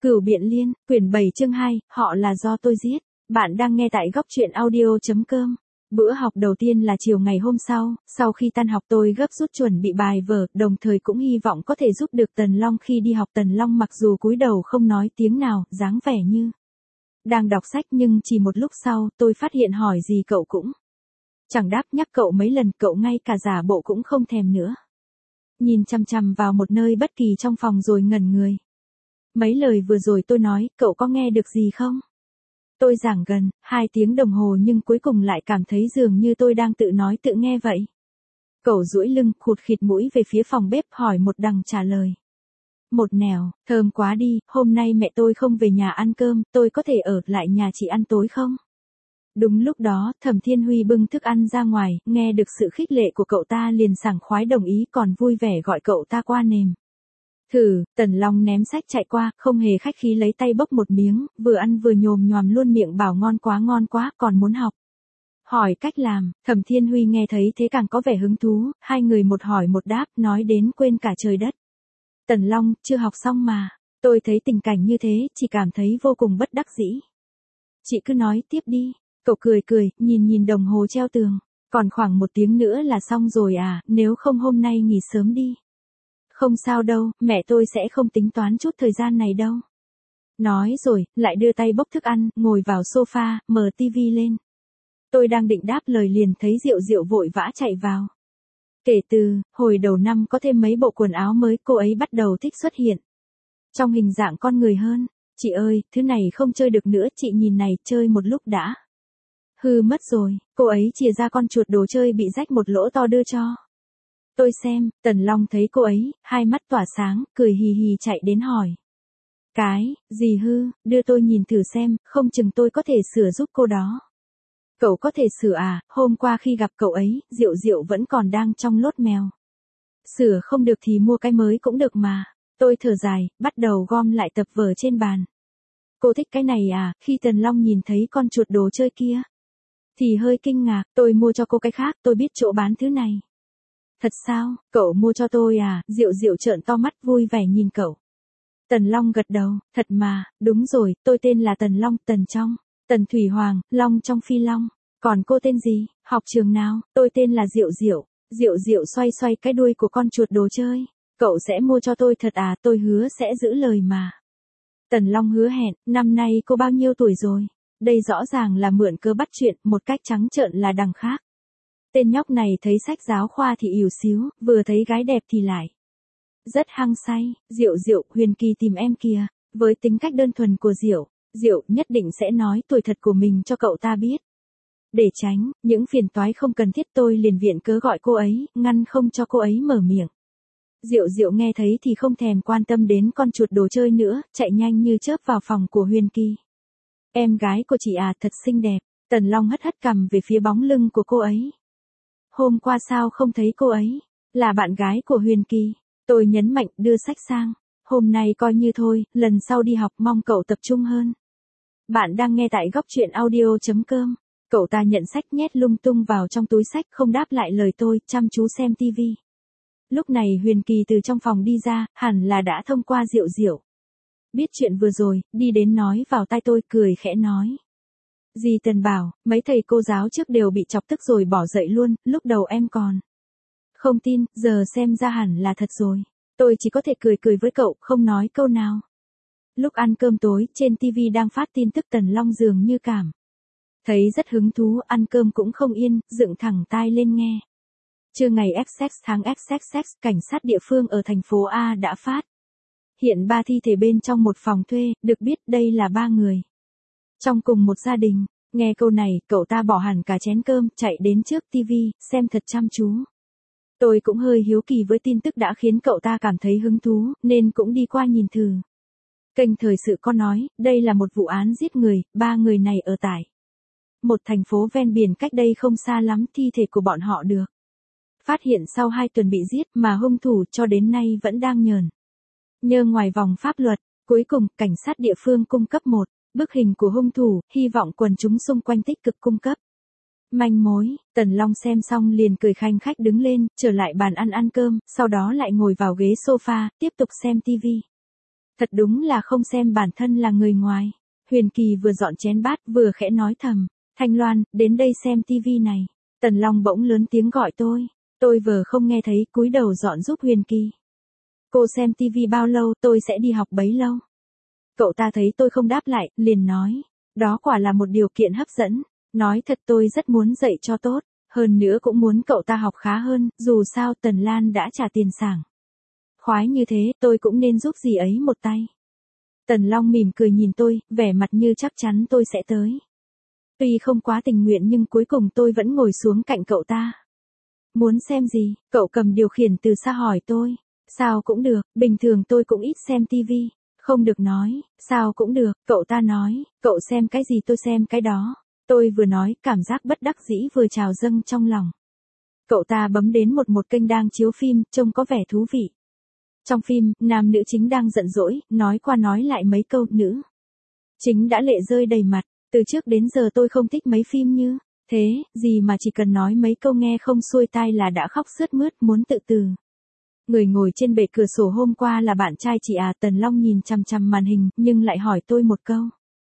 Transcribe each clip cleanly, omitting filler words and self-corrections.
Cửu Biện Liên, quyển 7 chương 2, họ là do tôi giết. Bạn đang nghe tại góc truyện audio.com. Bữa học đầu tiên là chiều ngày hôm sau khi tan học tôi gấp rút chuẩn bị bài vở, đồng thời cũng hy vọng có thể giúp được Tần Long khi đi học. Tần Long mặc dù cúi đầu không nói tiếng nào, dáng vẻ như đang đọc sách, nhưng chỉ một lúc sau, tôi phát hiện hỏi gì cậu cũng chẳng đáp, nhắc cậu mấy lần cậu ngay cả giả bộ cũng không thèm nữa. Nhìn chằm chằm vào một nơi bất kỳ trong phòng rồi ngẩn người. Mấy lời vừa rồi tôi nói, cậu có nghe được gì không? Tôi giảng gần 2 tiếng đồng hồ nhưng cuối cùng lại cảm thấy dường như tôi đang tự nói tự nghe vậy. Cậu duỗi lưng, khụt khịt mũi về phía phòng bếp hỏi một đằng trả lời. Một nẻo, thơm quá đi, hôm nay mẹ tôi không về nhà ăn cơm, tôi có thể ở lại nhà chị ăn tối không? Đúng lúc đó, Thẩm Thiên Huy bưng thức ăn ra ngoài, nghe được sự khích lệ của cậu ta liền sảng khoái đồng ý, còn vui vẻ gọi cậu ta qua nềm. Thử, Tần Long ném sách chạy qua, không hề khách khí lấy tay bốc một miếng, vừa ăn vừa nhồm nhoàm luôn miệng bảo ngon quá, còn muốn học. Hỏi cách làm, Thẩm Thiên Huy nghe thấy thế càng có vẻ hứng thú, hai người một hỏi một đáp, nói đến quên cả trời đất. Tần Long, chưa học xong mà, tôi thấy tình cảnh như thế, chỉ cảm thấy vô cùng bất đắc dĩ. Chị cứ nói tiếp đi, cậu cười, nhìn đồng hồ treo tường, còn khoảng 1 tiếng nữa là xong rồi à, nếu không hôm nay nghỉ sớm đi. Không sao đâu, mẹ tôi sẽ không tính toán chút thời gian này đâu. Nói rồi, lại đưa tay bốc thức ăn, ngồi vào sofa, mở tivi lên. Tôi đang định đáp lời liền thấy Diệu Diệu vội vã chạy vào. Kể từ hồi đầu năm có thêm mấy bộ quần áo mới, cô ấy bắt đầu thích xuất hiện trong hình dạng con người hơn. Chị ơi, thứ này không chơi được nữa, chị nhìn này, chơi một lúc đã hư mất rồi. Cô ấy chìa ra con chuột đồ chơi bị rách một lỗ to đưa cho tôi xem. Tần Long thấy cô ấy, hai mắt tỏa sáng, cười hì hì chạy đến hỏi. Cái gì hư, đưa tôi nhìn thử xem, không chừng tôi có thể sửa giúp cô đó. Cậu có thể sửa à, hôm qua khi gặp cậu ấy, Diệu Diệu vẫn còn đang trong lốt mèo. Sửa không được thì mua cái mới cũng được mà. Tôi thở dài, bắt đầu gom lại tập vở trên bàn. Cô thích cái này à, khi Tần Long nhìn thấy con chuột đồ chơi kia thì hơi kinh ngạc, tôi mua cho cô cái khác, tôi biết chỗ bán thứ này. Thật sao, cậu mua cho tôi à, Diệu Diệu trợn to mắt vui vẻ nhìn cậu. Tần Long gật đầu, thật mà, đúng rồi, tôi tên là Tần Long, Tần trong, Tần Thủy Hoàng, Long trong Phi Long. Còn cô tên gì, học trường nào? Tôi tên là Diệu Diệu. Diệu Diệu xoay cái đuôi của con chuột đồ chơi. Cậu sẽ mua cho tôi thật à, tôi hứa sẽ giữ lời mà. Tần Long hứa hẹn, năm nay cô bao nhiêu tuổi rồi? Đây rõ ràng là mượn cớ bắt chuyện, một cách trắng trợn là đằng khác. Tên nhóc này thấy sách giáo khoa thì ỉu xíu, vừa thấy gái đẹp thì lại rất hăng say. Diệu Diệu, Huyền Kỳ tìm em kìa. Với tính cách đơn thuần của Diệu, Diệu nhất định sẽ nói tuổi thật của mình cho cậu ta biết. Để tránh những phiền toái không cần thiết, tôi liền viện cớ gọi cô ấy, ngăn không cho cô ấy mở miệng. Diệu Diệu nghe thấy thì không thèm quan tâm đến con chuột đồ chơi nữa, chạy nhanh như chớp vào phòng của Huyền Kỳ. Em gái của chị à, thật xinh đẹp. Tần Long hất cằm về phía bóng lưng của cô ấy. Hôm qua sao không thấy cô ấy? Là bạn gái của Huyền Kỳ. Tôi nhấn mạnh, đưa sách sang. Hôm nay coi như thôi, lần sau đi học mong cậu tập trung hơn. Bạn đang nghe tại góc truyện audio.com. Cậu ta nhận sách nhét lung tung vào trong túi sách, không đáp lại lời tôi, chăm chú xem tivi. Lúc này Huyền Kỳ từ trong phòng đi ra, hẳn là đã thông qua Diệu Diệu. Biết chuyện vừa rồi, đi đến nói vào tai tôi, cười khẽ nói. Dì Tần bảo, mấy thầy cô giáo trước đều bị chọc tức rồi bỏ dậy luôn, lúc đầu em còn không tin, giờ xem ra hẳn là thật rồi. Tôi chỉ có thể cười với cậu, không nói câu nào. Lúc ăn cơm tối, trên TV đang phát tin tức Tần Long dường như cảm thấy rất hứng thú, ăn cơm cũng không yên, dựng thẳng tai lên nghe. Trưa ngày XX tháng XXX, cảnh sát địa phương ở thành phố A đã phát hiện 3 thi thể bên trong một phòng thuê, được biết đây là 3 người trong cùng một gia đình. Nghe câu này, cậu ta bỏ hẳn cả chén cơm, chạy đến trước TV, xem thật chăm chú. Tôi cũng hơi hiếu kỳ với tin tức đã khiến cậu ta cảm thấy hứng thú, nên cũng đi qua nhìn thử. Kênh thời sự có nói, đây là một vụ án giết người, 3 người này ở tại một thành phố ven biển cách đây không xa lắm, thi thể của bọn họ được phát hiện sau 2 tuần bị giết, mà hung thủ cho đến nay vẫn đang nhờ ngoài vòng pháp luật. Cuối cùng, cảnh sát địa phương cung cấp một bức hình của hung thủ, hy vọng quần chúng xung quanh tích cực cung cấp manh mối. Tần Long xem xong liền cười khanh khách đứng lên, trở lại bàn ăn cơm, sau đó lại ngồi vào ghế sofa, tiếp tục xem tivi. Thật đúng là không xem bản thân là người ngoài. Huyền Kỳ vừa dọn chén bát vừa khẽ nói thầm. Thanh Loan, đến đây xem tivi này. Tần Long bỗng lớn tiếng gọi tôi. Tôi vừa không nghe thấy, cúi đầu dọn giúp Huyền Kỳ. Cô xem tivi bao lâu, tôi sẽ đi học bấy lâu. Cậu ta thấy tôi không đáp lại, liền nói. Đó quả là một điều kiện hấp dẫn. Nói thật tôi rất muốn dạy cho tốt. Hơn nữa cũng muốn cậu ta học khá hơn, dù sao Tần Lan đã trả tiền sảng. Khoái như thế, tôi cũng nên giúp dì ấy một tay. Tần Long mỉm cười nhìn tôi, vẻ mặt như chắc chắn tôi sẽ tới. Tuy không quá tình nguyện nhưng cuối cùng tôi vẫn ngồi xuống cạnh cậu ta. Muốn xem gì? Cậu cầm điều khiển từ xa hỏi tôi. Sao cũng được, bình thường tôi cũng ít xem tivi. Không được nói, sao cũng được, cậu ta nói, cậu xem cái gì tôi xem cái đó. Tôi vừa nói, cảm giác bất đắc dĩ vừa trào dâng trong lòng. Cậu ta bấm đến một kênh đang chiếu phim, trông có vẻ thú vị. Trong phim, nam nữ chính đang giận dỗi, nói qua nói lại mấy câu, nữ chính đã lệ rơi đầy mặt. Từ trước đến giờ tôi không thích mấy phim như thế, gì mà chỉ cần nói mấy câu nghe không xuôi tai là đã khóc sướt mướt muốn tự tử. Người ngồi trên bệ cửa sổ hôm qua là bạn trai chị à? Tần Long nhìn chằm chằm màn hình, nhưng lại hỏi tôi một câu.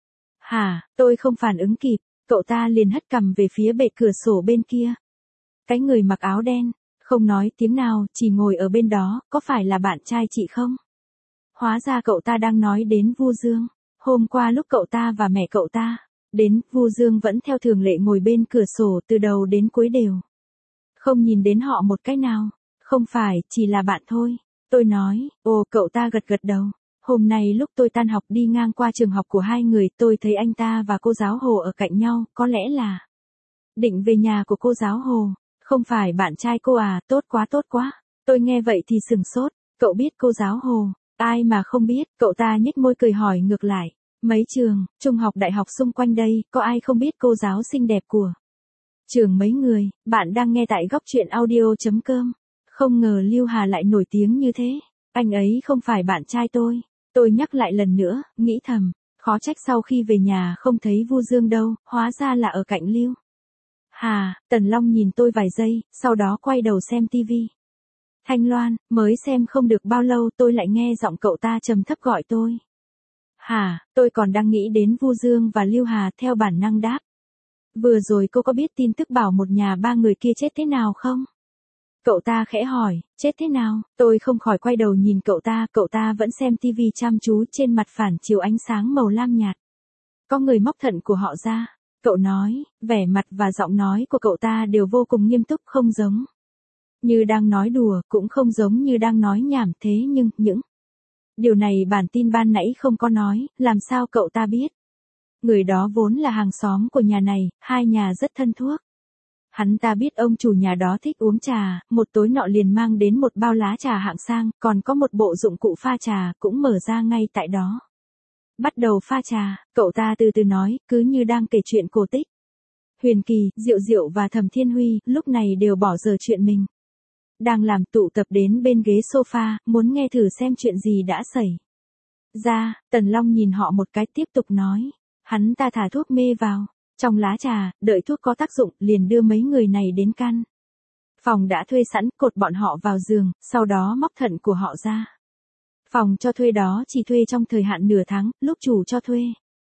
Hả? Tôi không phản ứng kịp, cậu ta liền hất cằm về phía bệ cửa sổ bên kia. Cái người mặc áo đen, không nói tiếng nào, chỉ ngồi ở bên đó, có phải là bạn trai chị không? Hóa ra cậu ta đang nói đến Vu Dương. Hôm qua lúc cậu ta và mẹ cậu ta đến, Vu Dương vẫn theo thường lệ ngồi bên cửa sổ từ đầu đến cuối đều. Không nhìn đến họ một cái nào. Không phải, chỉ là bạn thôi. Tôi nói, ồ, cậu ta gật gật đầu. Hôm nay lúc tôi tan học đi ngang qua trường học của hai người, tôi thấy anh ta và cô giáo Hồ ở cạnh nhau, có lẽ là định về nhà của cô giáo Hồ. Không phải bạn trai cô à? Tốt quá tốt quá. Tôi nghe vậy thì sừng sốt. Cậu biết cô giáo Hồ? Ai mà không biết? Cậu ta nhếch môi cười hỏi ngược lại. Mấy trường, trung học đại học xung quanh đây, có ai không biết cô giáo xinh đẹp của trường mấy người? Bạn đang nghe tại góc truyện audio.com. Không ngờ Lưu Hà lại nổi tiếng như thế. Anh ấy không phải bạn trai tôi. Tôi nhắc lại lần nữa, nghĩ thầm. Khó trách sau khi về nhà không thấy Vu Dương đâu, hóa ra là ở cạnh Lưu Hà. Tần Long nhìn tôi vài giây, sau đó quay đầu xem tivi. Thanh Loan, mới xem không được bao lâu tôi lại nghe giọng cậu ta trầm thấp gọi tôi. Hà, tôi còn đang nghĩ đến Vu Dương và Lưu Hà, theo bản năng đáp. Vừa rồi cô có biết tin tức bảo một nhà ba người kia chết thế nào không? Cậu ta khẽ hỏi, chết thế nào? Tôi không khỏi quay đầu nhìn cậu ta vẫn xem tivi chăm chú, trên mặt phản chiếu ánh sáng màu lam nhạt. Có người móc thận của họ ra. Cậu nói, vẻ mặt và giọng nói của cậu ta đều vô cùng nghiêm túc, không giống như đang nói đùa, cũng không giống như đang nói nhảm. Thế nhưng, những điều này bản tin ban nãy không có nói, làm sao cậu ta biết? Người đó vốn là hàng xóm của nhà này, hai nhà rất thân thuốc. Hắn ta biết ông chủ nhà đó thích uống trà, một tối nọ liền mang đến một bao lá trà hạng sang, còn có một bộ dụng cụ pha trà, cũng mở ra ngay tại đó. Bắt đầu pha trà, cậu ta từ từ nói, cứ như đang kể chuyện cổ tích. Huyền Kỳ, Diệu Diệu và Thẩm Thiên Huy, lúc này đều bỏ giờ chuyện mình đang làm, tụ tập đến bên ghế sofa, muốn nghe thử xem chuyện gì đã xảy ra. Tần Long nhìn họ một cái tiếp tục nói. Hắn ta thả thuốc mê vào trong lá trà, đợi thuốc có tác dụng, liền đưa mấy người này đến căn phòng đã thuê sẵn, cột bọn họ vào giường, sau đó móc thận của họ ra. Phòng cho thuê đó chỉ thuê trong thời hạn nửa tháng, lúc chủ cho thuê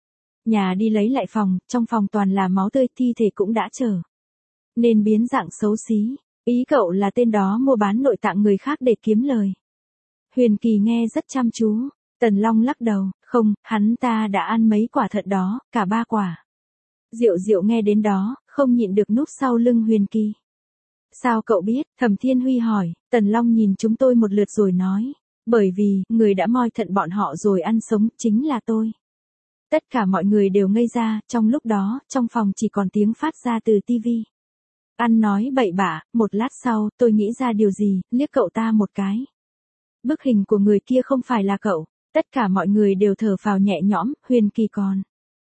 nhà đi lấy lại phòng, trong phòng toàn là máu tươi, thi thể cũng đã trở nên biến dạng xấu xí. Ý cậu là tên đó mua bán nội tạng người khác để kiếm lời. Huyền Kỳ nghe rất chăm chú. Tần Long lắc đầu, không, hắn ta đã ăn mấy quả thận đó, cả 3 quả. Diệu Diệu nghe đến đó, không nhịn được núp sau lưng Huyền Kỳ. Sao cậu biết? Thẩm Thiên Huy hỏi. Tần Long nhìn chúng tôi một lượt rồi nói. Bởi vì, người đã moi thận bọn họ rồi ăn sống, chính là tôi. Tất cả mọi người đều ngây ra, trong lúc đó, trong phòng chỉ còn tiếng phát ra từ tivi. Ăn nói bậy bạ, một lát sau, tôi nghĩ ra điều gì, liếc cậu ta một cái. Bức hình của người kia không phải là cậu. Tất cả mọi người đều thở phào nhẹ nhõm, Huyền Kỳ còn.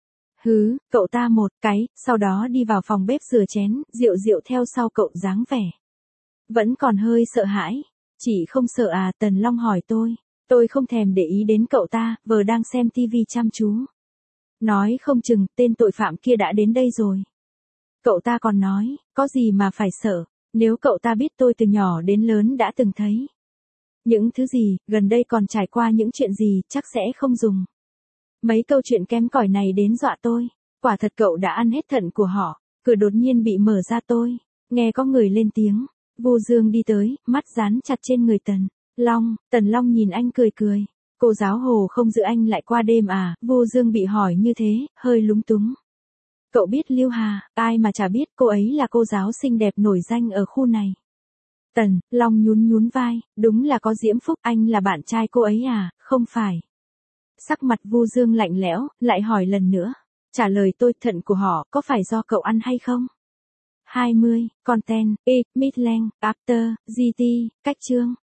Cậu ta một cái, sau đó đi vào phòng bếp rửa chén, Diệu Diệu theo sau cậu, dáng vẻ vẫn còn hơi sợ hãi. Chị không sợ à? Tần Long hỏi tôi. Tôi không thèm để ý đến cậu ta, vừa đang xem tivi chăm chú. Nói không chừng, tên tội phạm kia đã đến đây rồi. Cậu ta còn nói, có gì mà phải sợ, nếu cậu ta biết tôi từ nhỏ đến lớn đã từng thấy Những thứ gì, gần đây còn trải qua những chuyện gì, chắc sẽ không dùng. Mấy câu chuyện kém cỏi này đến dọa tôi. Quả thật cậu đã ăn hết thận của họ. Cửa đột nhiên bị mở ra tôi. Nghe có người lên tiếng. Vô Dương đi tới, mắt dán chặt trên người Tần Long. Tần Long nhìn anh cười cười. Cô giáo Hồ không giữ anh lại qua đêm à? Vô Dương bị hỏi như thế, hơi lúng túng. Cậu biết Lưu Hà, ai mà chả biết, cô ấy là cô giáo xinh đẹp nổi danh ở khu này. Tần Long nhún nhún vai, đúng là có Diễm Phúc, anh là bạn trai cô ấy à? Không phải. Sắc mặt Vô Dương lạnh lẽo, lại hỏi lần nữa. Trả lời tôi, thận của họ có phải do cậu ăn hay không? 20, content, Midland, After, GT, cách chương.